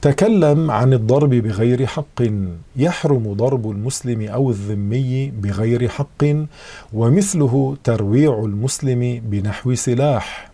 تكلم عن الضرب بغير حق. يحرم ضرب المسلم أو الذمي بغير حق، ومثله ترويع المسلم بنحو سلاح.